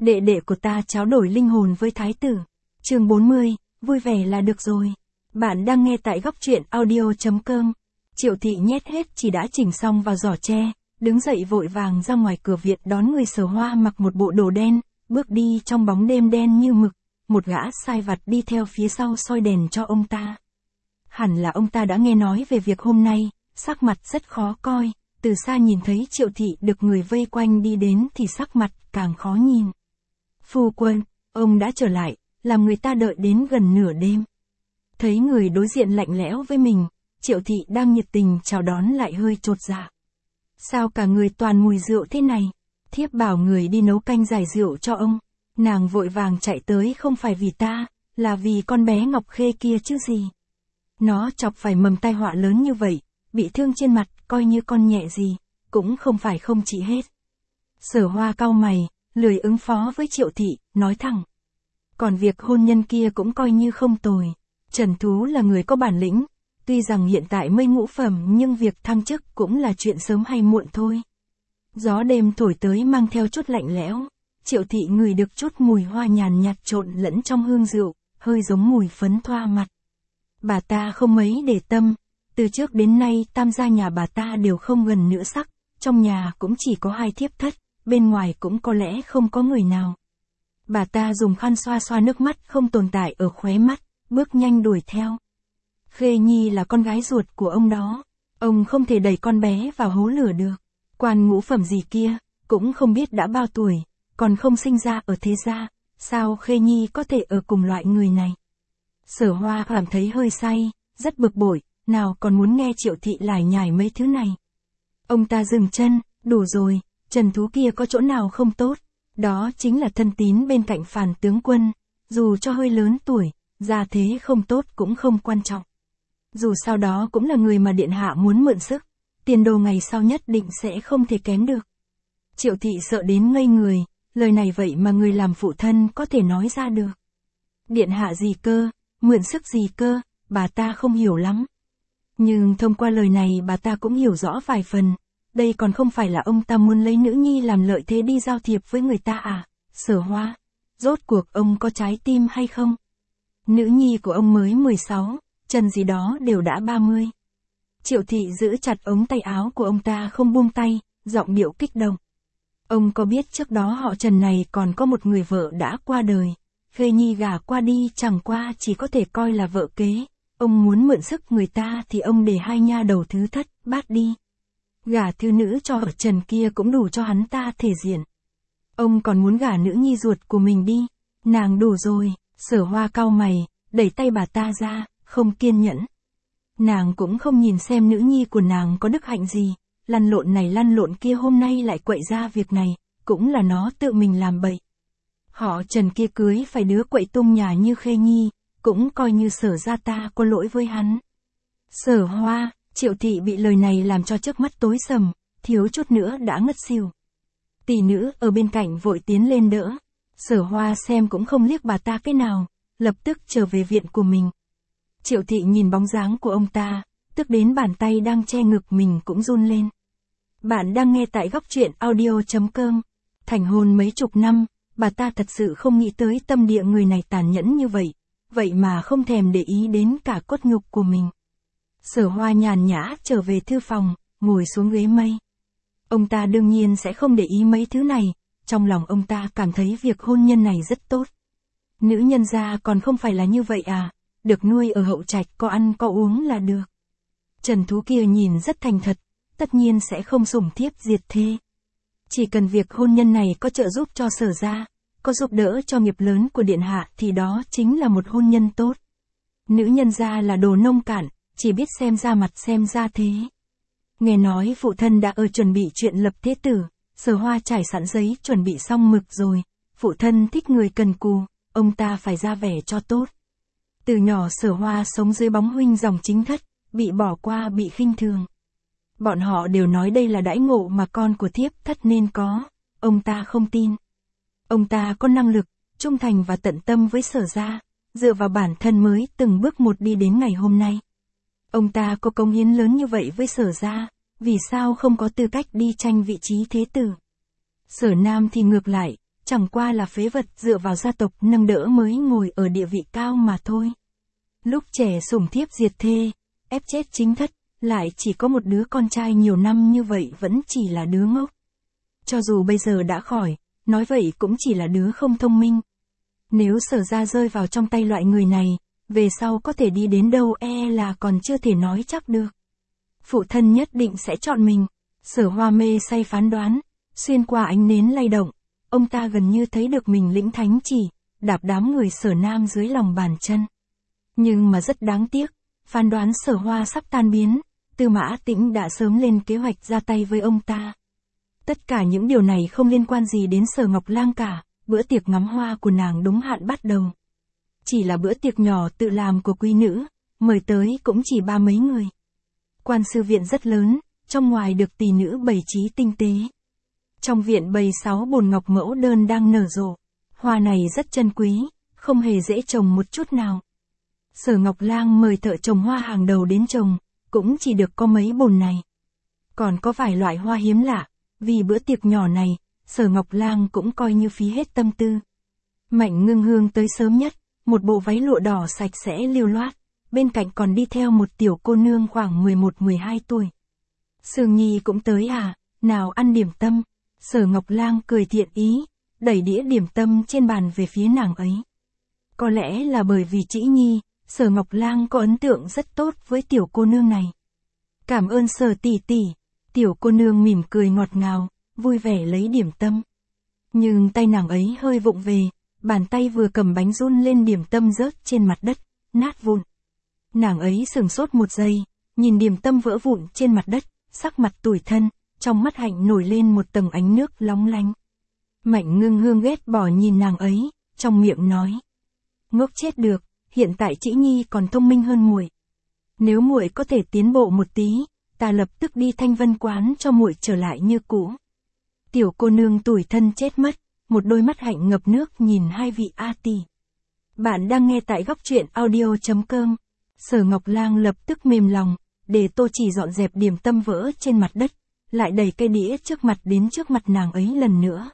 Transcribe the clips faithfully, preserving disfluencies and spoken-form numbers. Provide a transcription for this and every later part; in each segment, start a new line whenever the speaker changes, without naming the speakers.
đệ đệ của ta tráo đổi linh hồn với thái tử. Chương bốn mươi, vui vẻ là được rồi. Bạn đang nghe tại góc truyện audio.com. Triệu thị nhét hết chỉ đã chỉnh xong vào giỏ tre, đứng dậy vội vàng ra ngoài cửa viện đón người Sở Hoa mặc một bộ đồ đen, bước đi trong bóng đêm đen như mực, một gã sai vặt đi theo phía sau soi đèn cho ông ta. Hẳn là ông ta đã nghe nói về việc hôm nay, sắc mặt rất khó coi, từ xa nhìn thấy Triệu thị được người vây quanh đi đến thì sắc mặt càng khó nhìn. Phu quân, ông đã trở lại, làm người ta đợi đến gần nửa đêm. Thấy người đối diện lạnh lẽo với mình, Triệu thị đang nhiệt tình chào đón lại hơi chột dạ. Sao cả người toàn mùi rượu thế này? Thiếp bảo người đi nấu canh giải rượu cho ông. Nàng vội vàng chạy tới không phải vì ta, là vì con bé Ngọc Khê kia chứ gì. Nó chọc phải mầm tai họa lớn như vậy, bị thương trên mặt coi như con nhẹ gì, cũng không phải không trị hết. Sở Hoa cau mày, lười ứng phó với Triệu thị, nói thẳng. Còn việc hôn nhân kia cũng coi như không tồi. Trần Thú là người có bản lĩnh, tuy rằng hiện tại mới ngũ phẩm nhưng việc thăng chức cũng là chuyện sớm hay muộn thôi. Gió đêm thổi tới mang theo chút lạnh lẽo, Triệu thị ngửi được chút mùi hoa nhàn nhạt trộn lẫn trong hương rượu, hơi giống mùi phấn thoa mặt. Bà ta không mấy để tâm, từ trước đến nay tam gia nhà bà ta đều không gần nữ sắc, trong nhà cũng chỉ có hai thiếp thất, bên ngoài cũng có lẽ không có người nào. Bà ta dùng khăn xoa xoa nước mắt không tồn tại ở khóe mắt, bước nhanh đuổi theo. Khê Nhi là con gái ruột của ông đó, ông không thể đẩy con bé vào hố lửa được. Quan ngũ phẩm gì kia, cũng không biết đã bao tuổi, còn không sinh ra ở thế gia, sao Khê Nhi có thể ở cùng loại người này. Sở Hoa cảm thấy hơi say, rất bực bội, nào còn muốn nghe Triệu thị lải nhải mấy thứ này. Ông ta dừng chân, đủ rồi, Trần Thú kia có chỗ nào không tốt, đó chính là thân tín bên cạnh Phàn tướng quân, dù cho hơi lớn tuổi, gia thế không tốt cũng không quan trọng. Dù sao đó cũng là người mà điện hạ muốn mượn sức, tiền đồ ngày sau nhất định sẽ không thể kém được. Triệu thị sợ đến ngây người, lời này vậy mà người làm phụ thân có thể nói ra được. Điện hạ gì cơ, mượn sức gì cơ, bà ta không hiểu lắm. Nhưng thông qua lời này bà ta cũng hiểu rõ vài phần, đây còn không phải là ông ta muốn lấy nữ nhi làm lợi thế đi giao thiệp với người ta à, Sở Hoa, rốt cuộc ông có trái tim hay không? Nữ nhi của ông mới mười sáu, Trần gì đó đều đã ba mươi. Triệu thị giữ chặt ống tay áo của ông ta không buông tay, giọng điệu kích động. Ông có biết trước đó họ Trần này còn có một người vợ đã qua đời, Khê Nhi gả qua đi chẳng qua chỉ có thể coi là vợ kế, ông muốn mượn sức người ta thì ông để hai nha đầu thứ thất, bát đi. Gả thư nữ cho ở Trần kia cũng đủ cho hắn ta thể diện. Ông còn muốn gả nữ nhi ruột của mình đi, nàng đủ rồi, Sở Hoa cau mày, đẩy tay bà ta ra, không kiên nhẫn. Nàng cũng không nhìn xem nữ nhi của nàng có đức hạnh gì, lăn lộn này lăn lộn kia hôm nay lại quậy ra việc này, cũng là nó tự mình làm bậy. Họ Trần kia cưới phải đứa quậy tung nhà như Khê Nhi, cũng coi như Sở gia ta có lỗi với hắn. Sở Hoa, Triệu thị bị lời này làm cho trước mắt tối sầm, thiếu chút nữa đã ngất xỉu. Tỷ nữ ở bên cạnh vội tiến lên đỡ. Sở Hoa xem cũng không liếc bà ta cái nào, lập tức trở về viện của mình. Triệu thị nhìn bóng dáng của ông ta, tức đến bàn tay đang che ngực mình cũng run lên. Bạn đang nghe tại góc truyện audio.com. Thành hôn mấy chục năm, bà ta thật sự không nghĩ tới tâm địa người này tàn nhẫn như vậy, vậy mà không thèm để ý đến cả cốt nhục của mình. Sở Hoa nhàn nhã trở về thư phòng, ngồi xuống ghế mây. Ông ta đương nhiên sẽ không để ý mấy thứ này, trong lòng ông ta cảm thấy việc hôn nhân này rất tốt. Nữ nhân gia còn không phải là như vậy à, được nuôi ở hậu trạch có ăn có uống là được. Trần Thú kia nhìn rất thành thật, tất nhiên sẽ không sủng thiếp diệt thê. Chỉ cần việc hôn nhân này có trợ giúp cho Sở gia, có giúp đỡ cho nghiệp lớn của điện hạ thì đó chính là một hôn nhân tốt. Nữ nhân gia là đồ nông cạn, chỉ biết xem ra mặt xem ra thế. Nghe nói phụ thân đã ở chuẩn bị chuyện lập thế tử, Sở Hoa trải sẵn giấy chuẩn bị xong mực rồi, phụ thân thích người cần cù, ông ta phải ra vẻ cho tốt. Từ nhỏ Sở Hoa sống dưới bóng huynh dòng chính thất, bị bỏ qua bị khinh thường. Bọn họ đều nói đây là đãi ngộ mà con của thiếp thất nên có, ông ta không tin. Ông ta có năng lực, trung thành và tận tâm với Sở gia, dựa vào bản thân mới từng bước một đi đến ngày hôm nay. Ông ta có cống hiến lớn như vậy với Sở gia, vì sao không có tư cách đi tranh vị trí thế tử? Sở Nam thì ngược lại, chẳng qua là phế vật dựa vào gia tộc nâng đỡ mới ngồi ở địa vị cao mà thôi. Lúc trẻ sủng thiếp diệt thê, ép chết chính thất, lại chỉ có một đứa con trai nhiều năm như vậy vẫn chỉ là đứa ngốc. Cho dù bây giờ đã khỏi, nói vậy cũng chỉ là đứa không thông minh. Nếu Sở gia rơi vào trong tay loại người này, về sau có thể đi đến đâu e là còn chưa thể nói chắc được. Phụ thân nhất định sẽ chọn mình. Sở Hoa mê say phán đoán, xuyên qua ánh nến lay động, ông ta gần như thấy được mình lĩnh thánh chỉ, đạp đám người Sở Nam dưới lòng bàn chân. Nhưng mà rất đáng tiếc, phán đoán Sở Hoa sắp tan biến, Tư Mã Tĩnh đã sớm lên kế hoạch ra tay với ông ta. Tất cả những điều này không liên quan gì đến Sở Ngọc Lang cả, bữa tiệc ngắm hoa của nàng đúng hạn bắt đầu. Chỉ là bữa tiệc nhỏ tự làm của quý nữ, mời tới cũng chỉ ba mấy người. Quan sư viện rất lớn, trong ngoài được tỷ nữ bày trí tinh tế. Trong viện bày sáu bồn ngọc mẫu đơn đang nở rộ. Hoa này rất chân quý, không hề dễ trồng một chút nào. Sở Ngọc Lang mời thợ trồng hoa hàng đầu đến trồng, cũng chỉ được có mấy bồn này. Còn có vài loại hoa hiếm lạ, vì bữa tiệc nhỏ này, Sở Ngọc Lang cũng coi như phí hết tâm tư. Mạnh Ngưng Hương tới sớm nhất, một bộ váy lụa đỏ sạch sẽ lưu loát, bên cạnh còn đi theo một tiểu cô nương khoảng mười một mười hai tuổi. Sương Nhi cũng tới à, nào ăn điểm tâm. Sở Ngọc Lang cười thiện ý, đẩy đĩa điểm tâm trên bàn về phía nàng ấy. Có lẽ là bởi vì Trĩ Nhi, Sở Ngọc Lang có ấn tượng rất tốt với tiểu cô nương này. Cảm ơn Sở tỷ tỷ, tiểu cô nương mỉm cười ngọt ngào, vui vẻ lấy điểm tâm. Nhưng tay nàng ấy hơi vụng về, bàn tay vừa cầm bánh run lên điểm tâm rớt trên mặt đất, nát vụn. Nàng ấy sửng sốt một giây, nhìn điểm tâm vỡ vụn trên mặt đất, sắc mặt tủi thân, trong mắt hạnh nổi lên một tầng ánh nước lóng lánh. Mạnh Ngưng Hương ghét bỏ nhìn nàng ấy, trong miệng nói: ngốc chết được, hiện tại Trĩ Nhi còn thông minh hơn muội. Nếu muội có thể tiến bộ một tí, ta lập tức đi Thanh Vân quán cho muội trở lại như cũ. Tiểu cô nương tủi thân chết mất, một đôi mắt hạnh ngập nước nhìn hai vị A tỷ. Bạn đang nghe tại góc truyện audio chấm com. Sở Ngọc Lang lập tức mềm lòng, để Tô Chỉ dọn dẹp điểm tâm vỡ trên mặt đất, lại đẩy cây đĩa trước mặt đến trước mặt nàng ấy lần nữa.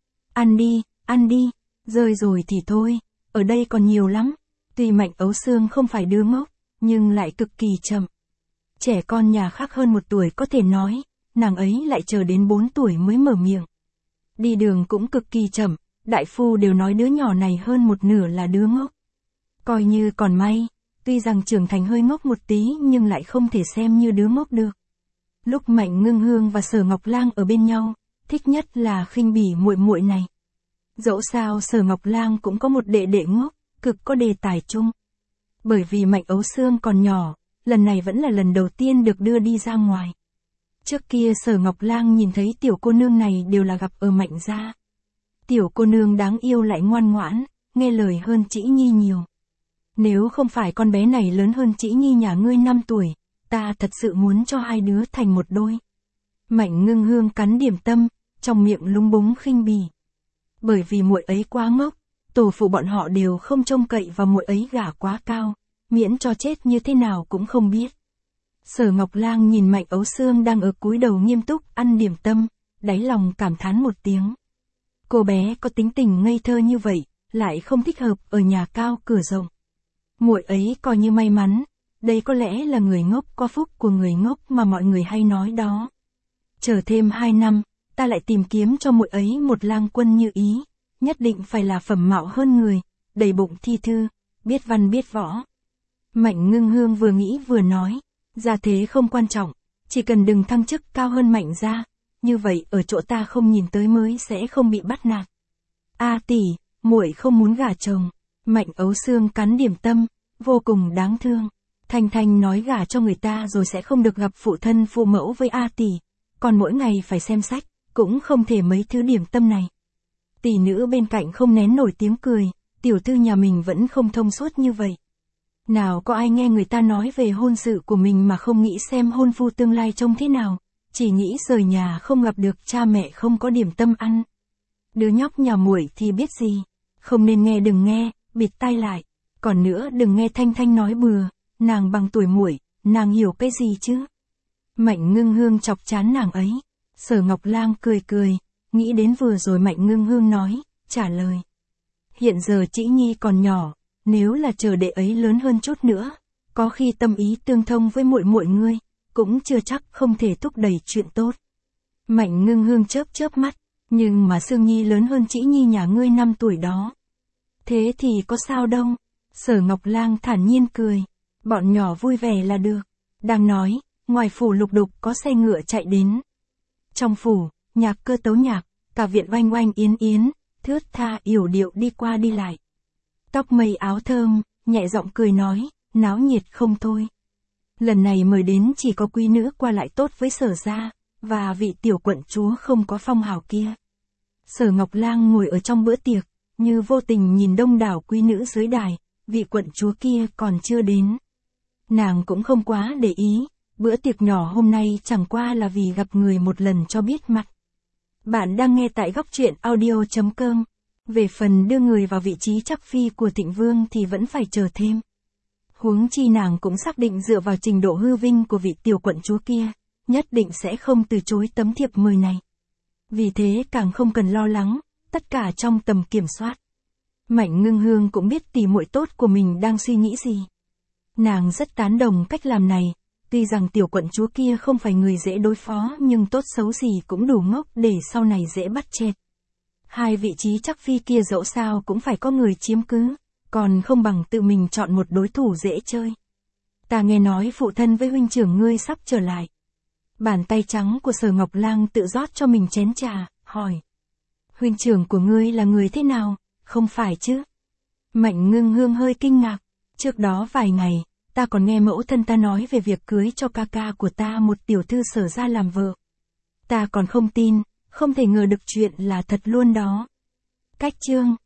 Ăn đi, ăn đi, rơi rồi thì thôi, ở đây còn nhiều lắm. Tuy Mạnh Ấu Xương không phải đứa ngốc, nhưng lại cực kỳ chậm. Trẻ con nhà khác hơn một tuổi có thể nói, nàng ấy lại chờ đến bốn tuổi mới mở miệng. Đi đường cũng cực kỳ chậm, đại phu đều nói đứa nhỏ này hơn một nửa là đứa ngốc. Coi như còn may, tuy rằng trưởng thành hơi ngốc một tí nhưng lại không thể xem như đứa ngốc được. Lúc Mạnh Ngưng Hương và Sở Ngọc Lang ở bên nhau, thích nhất là khinh bỉ muội muội này. Dẫu sao Sở Ngọc Lang cũng có một đệ đệ ngốc, cực có đề tài chung. Bởi vì Mạnh Ấu Xương còn nhỏ, lần này vẫn là lần đầu tiên được đưa đi ra ngoài. Trước kia Sở Ngọc Lang nhìn thấy tiểu cô nương này đều là gặp ở Mạnh gia. Tiểu cô nương đáng yêu lại ngoan ngoãn, nghe lời hơn Trĩ Nhi nhiều. Nếu không phải con bé này lớn hơn Trĩ Nhi nhà ngươi năm tuổi, ta thật sự muốn cho hai đứa thành một đôi. Mạnh Ngưng Hương cắn điểm tâm, trong miệng lúng búng khinh bỉ. Bởi vì muội ấy quá ngốc, tổ phụ bọn họ đều không trông cậy vào muội ấy gả quá cao, miễn cho chết như thế nào cũng không biết. Sở Ngọc Lang nhìn Mạnh Ấu Xương đang ở cúi đầu nghiêm túc ăn điểm tâm, đáy lòng cảm thán một tiếng. Cô bé có tính tình ngây thơ như vậy, lại không thích hợp ở nhà cao cửa rộng. Muội ấy coi như may mắn, đây có lẽ là người ngốc có phúc của người ngốc mà mọi người hay nói đó. Chờ thêm hai năm, ta lại tìm kiếm cho muội ấy một lang quân như ý, nhất định phải là phẩm mạo hơn người, đầy bụng thi thư, biết văn biết võ. Mạnh Ngưng Hương vừa nghĩ vừa nói, gia thế không quan trọng, chỉ cần đừng thăng chức cao hơn Mạnh gia, như vậy ở chỗ ta không nhìn tới mới sẽ không bị bắt nạt. A tỷ, muội không muốn gả chồng. Mạnh Ấu Xương cắn điểm tâm, vô cùng đáng thương. Thanh Thanh nói gả cho người ta rồi sẽ không được gặp phụ thân phụ mẫu với A tỷ, còn mỗi ngày phải xem sách, cũng không thể mấy thứ điểm tâm này. Tỷ nữ bên cạnh không nén nổi tiếng cười, tiểu thư nhà mình vẫn không thông suốt như vậy. Nào có ai nghe người ta nói về hôn sự của mình mà không nghĩ xem hôn phu tương lai trông thế nào, chỉ nghĩ rời nhà không gặp được cha mẹ không có điểm tâm ăn. Đứa nhóc nhà muội thì biết gì, không nên nghe đừng nghe, bịt tai lại, còn nữa đừng nghe Thanh Thanh nói bừa, nàng bằng tuổi muội, nàng hiểu cái gì chứ. Mạnh Ngưng Hương chọc chán nàng ấy, Sở Ngọc Lang cười cười, nghĩ đến vừa rồi Mạnh Ngưng Hương nói, trả lời. Hiện giờ Trĩ Nhi còn nhỏ, nếu là chờ đệ ấy lớn hơn chút nữa, có khi tâm ý tương thông với muội muội ngươi, cũng chưa chắc không thể thúc đẩy chuyện tốt. Mạnh Ngưng Hương chớp chớp mắt, nhưng mà Sương Nhi lớn hơn Trĩ Nhi nhà ngươi năm tuổi đó. Thế thì có sao đâu? Sở Ngọc Lang thản nhiên cười. Bọn nhỏ vui vẻ là được. Đang nói, ngoài phủ Lục Đục có xe ngựa chạy đến. Trong phủ, nhạc cơ tấu nhạc, cả viện oanh oanh yến yến, thướt tha yểu điệu đi qua đi lại. Tóc mây áo thơm, nhẹ giọng cười nói, náo nhiệt không thôi. Lần này mời đến chỉ có quý nữ qua lại tốt với Sở gia, và vị tiểu quận chúa không có phong hào kia. Sở Ngọc Lang ngồi ở trong bữa tiệc, như vô tình nhìn đông đảo quý nữ dưới đài, vị quận chúa kia còn chưa đến. Nàng cũng không quá để ý, bữa tiệc nhỏ hôm nay chẳng qua là vì gặp người một lần cho biết mặt. Bạn đang nghe tại góc truyện audio chấm com. Về phần đưa người vào vị trí chắc phi của Thịnh Vương thì vẫn phải chờ thêm. Huống chi nàng cũng xác định dựa vào trình độ hư vinh của vị tiểu quận chúa kia, nhất định sẽ không từ chối tấm thiệp mời này. Vì thế càng không cần lo lắng, tất cả trong tầm kiểm soát. Mạnh Ngưng Hương cũng biết tỷ muội tốt của mình đang suy nghĩ gì. Nàng rất tán đồng cách làm này, tuy rằng tiểu quận chúa kia không phải người dễ đối phó nhưng tốt xấu gì cũng đủ ngốc để sau này dễ bắt chẹt. Hai vị trí chắc phi kia dẫu sao cũng phải có người chiếm cứ, còn không bằng tự mình chọn một đối thủ dễ chơi. Ta nghe nói phụ thân với huynh trưởng ngươi sắp trở lại. Bàn tay trắng của Sở Ngọc Lang tự rót cho mình chén trà, hỏi. Huynh trưởng của ngươi là người thế nào, không phải chứ? Mạnh Ngưng Hương hơi kinh ngạc. Trước đó vài ngày, ta còn nghe mẫu thân ta nói về việc cưới cho ca ca của ta một tiểu thư Sở gia làm vợ. Ta còn không tin, không thể ngờ được chuyện là thật luôn đó. Cách chương